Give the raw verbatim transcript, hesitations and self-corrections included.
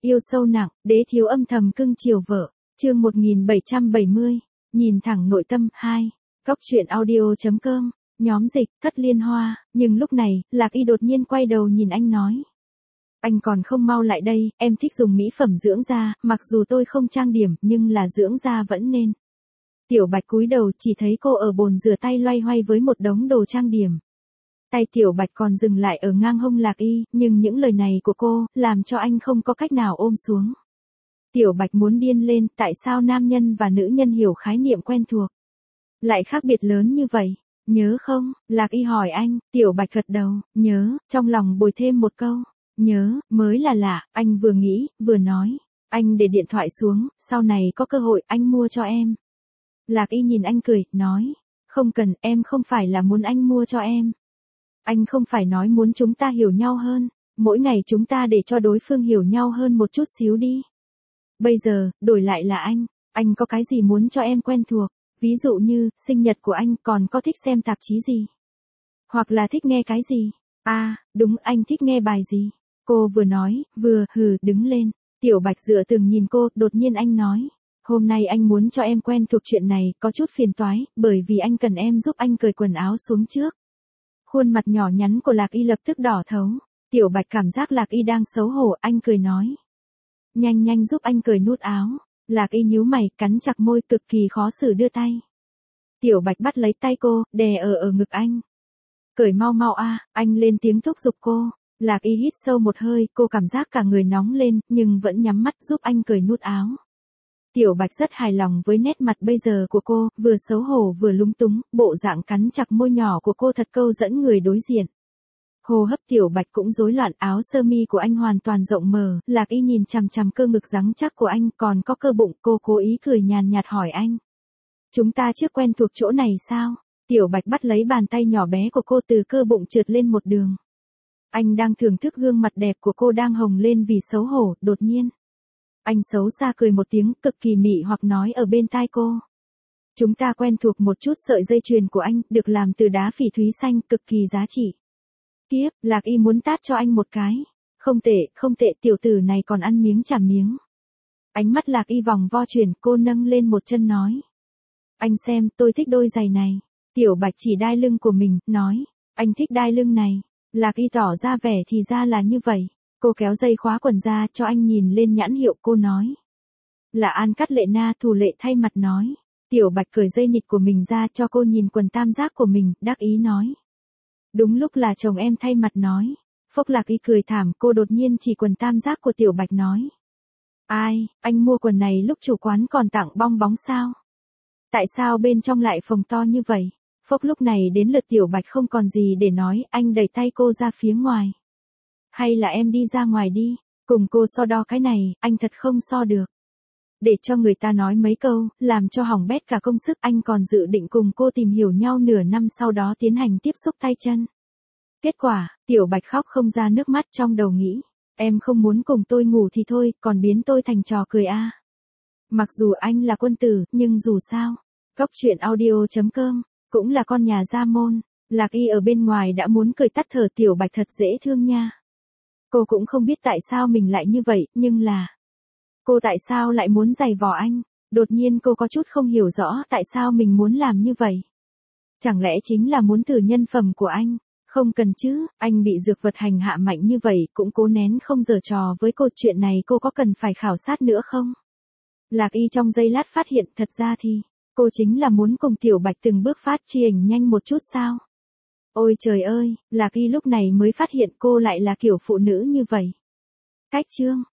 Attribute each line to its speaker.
Speaker 1: Yêu sâu nặng, đế thiếu âm thầm cưng chiều vợ. Chương một nghìn bảy trăm bảy mươi, nhìn thẳng nội tâm. Hai. Góc truyện audio chấm com, nhóm dịch, Cất Liên Hoa. Nhưng lúc này, Lạc Y đột nhiên quay đầu nhìn anh nói. Anh còn không mau lại đây, em thích dùng mỹ phẩm dưỡng da, mặc dù tôi không trang điểm, nhưng là dưỡng da vẫn nên. Tiểu Bạch cúi đầu chỉ thấy cô ở bồn rửa tay loay hoay với một đống đồ trang điểm. Tay Tiểu Bạch còn dừng lại ở ngang hông Lạc Y, nhưng những lời này của cô, làm cho anh không có cách nào ôm xuống. Tiểu Bạch muốn điên lên, tại sao nam nhân và nữ nhân hiểu khái niệm quen thuộc lại khác biệt lớn như vậy? Nhớ không? Lạc Y hỏi anh. Tiểu Bạch gật đầu, nhớ, trong lòng bồi thêm một câu. Nhớ, mới là lạ, anh vừa nghĩ, vừa nói. Anh để điện thoại xuống, sau này có cơ hội anh mua cho em. Lạc Y nhìn anh cười, nói. Không cần, em không phải là muốn anh mua cho em. Anh không phải nói muốn chúng ta hiểu nhau hơn. Mỗi ngày chúng ta để cho đối phương hiểu nhau hơn một chút xíu đi. Bây giờ, đổi lại là anh. Anh có cái gì muốn cho em quen thuộc? Ví dụ như, sinh nhật của anh còn có thích xem tạp chí gì? Hoặc là thích nghe cái gì? À, đúng, anh thích nghe bài gì? Cô vừa nói, vừa, hừ, đứng lên. Tiểu Bạch dựa tường nhìn cô, đột nhiên anh nói. Hôm nay anh muốn cho em quen thuộc chuyện này, có chút phiền toái, bởi vì anh cần em giúp anh cởi quần áo xuống trước. Khuôn mặt nhỏ nhắn của Lạc Y lập tức đỏ thấu. Tiểu Bạch cảm giác Lạc Y đang xấu hổ, anh cười nói. Nhanh nhanh giúp anh cởi nút áo. Lạc Y nhíu mày, cắn chặt môi, cực kỳ khó xử đưa tay. Tiểu Bạch bắt lấy tay cô, đè ở ở ngực anh. Cởi mau mau a, anh lên tiếng thúc giục cô. Lạc Y hít sâu một hơi, cô cảm giác cả người nóng lên, nhưng vẫn nhắm mắt giúp anh cởi nút áo. Tiểu Bạch rất hài lòng với nét mặt bây giờ của cô, vừa xấu hổ vừa lúng túng, bộ dạng cắn chặt môi nhỏ của cô thật câu dẫn người đối diện. Hô hấp Tiểu Bạch cũng rối loạn, áo sơ mi của anh hoàn toàn rộng mở, Lạc Y nhìn chằm chằm cơ ngực rắn chắc của anh, còn có cơ bụng, cô cố ý cười nhàn nhạt hỏi anh. Chúng ta trước quen thuộc chỗ này sao? Tiểu Bạch bắt lấy bàn tay nhỏ bé của cô từ cơ bụng trượt lên một đường. Anh đang thưởng thức gương mặt đẹp của cô đang hồng lên vì xấu hổ, đột nhiên. Anh xấu xa cười một tiếng, cực kỳ mị hoặc nói ở bên tai cô. Chúng ta quen thuộc một chút, sợi dây chuyền của anh, được làm từ đá phỉ thúy xanh, cực kỳ giá trị. Kiếp, Lạc Y muốn tát cho anh một cái. Không tệ, không tệ, tiểu tử này còn ăn miếng trả miếng. Ánh mắt Lạc Y vòng vo chuyển, cô nâng lên một chân nói. Anh xem, tôi thích đôi giày này. Tiểu Bạch chỉ đai lưng của mình, nói. Anh thích đai lưng này. Lạc Y tỏ ra vẻ thì ra là như vậy. Cô kéo dây khóa quần ra cho anh nhìn lên nhãn hiệu, cô nói. Là An Cắt Lệ Na, thủ lệ thay mặt nói. Tiểu Bạch cởi dây nịt của mình ra cho cô nhìn quần tam giác của mình, đắc ý nói. Đúng lúc là chồng em thay mặt nói. Phốc Lạc Y cười thảm, cô đột nhiên chỉ quần tam giác của Tiểu Bạch nói. Ai, anh mua quần này lúc chủ quán còn tặng bong bóng sao? Tại sao bên trong lại phồng to như vậy? Phốc lúc này đến lượt Tiểu Bạch không còn gì để nói, anh đẩy tay cô ra phía ngoài. Hay là em đi ra ngoài đi, cùng cô so đo cái này, anh thật không so được. Để cho người ta nói mấy câu, làm cho hỏng bét cả công sức, anh còn dự định cùng cô tìm hiểu nhau nửa năm sau đó tiến hành tiếp xúc tay chân. Kết quả, Tiểu Bạch khóc không ra nước mắt, trong đầu nghĩ, em không muốn cùng tôi ngủ thì thôi, còn biến tôi thành trò cười a. À. Mặc dù anh là quân tử, nhưng dù sao, góc truyện audio chấm com, cũng là con nhà gia môn, Lạc Y ở bên ngoài đã muốn cười tắt thở. Tiểu Bạch thật dễ thương nha. Cô cũng không biết tại sao mình lại như vậy, nhưng là... Cô tại sao lại muốn giày vò anh? Đột nhiên cô có chút không hiểu rõ tại sao mình muốn làm như vậy. Chẳng lẽ chính là muốn thử nhân phẩm của anh? Không cần chứ, anh bị dược vật hành hạ mạnh như vậy cũng cố nén không giở trò với cô, chuyện này cô có cần phải khảo sát nữa không? Lạc Y trong giây lát phát hiện thật ra thì, cô chính là muốn cùng Tiểu Bạch từng bước phát triển nhanh một chút sao? Ôi trời ơi, Lạc Y lúc này mới phát hiện cô lại là kiểu phụ nữ như vậy. Cách chương